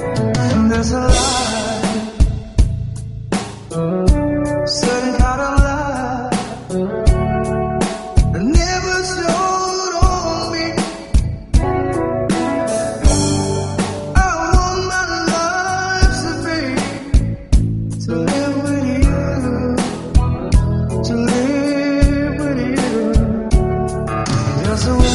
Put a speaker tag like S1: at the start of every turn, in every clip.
S1: And there's a light, certain kind of light that never showed on me. I want my life to be, to live with you, to live with you. There's a way.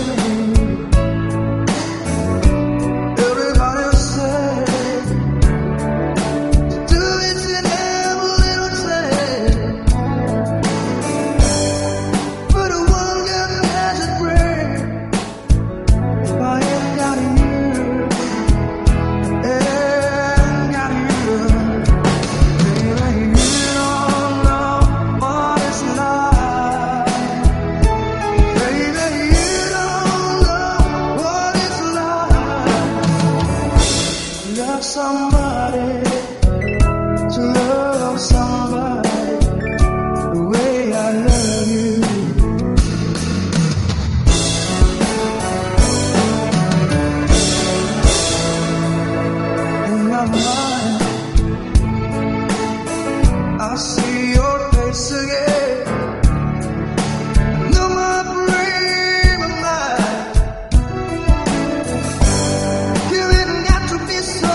S1: Somebody, to love somebody the way I love you. In my mind, I see your face again. I know my frame of mind. You ain't got to be so.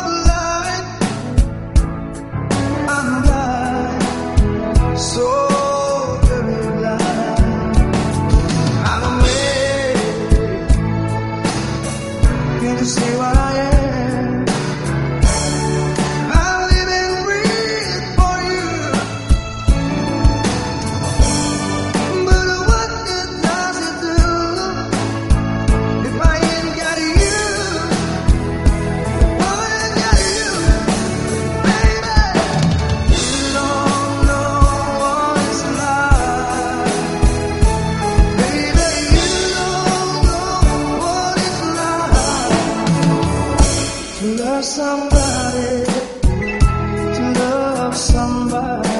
S1: So very blind, I'm amazed. Can't you see what I am? I'm living real for you. But what good does it do if I ain't got you? If I ain't got you, baby, you don't know. To love somebody, to love somebody.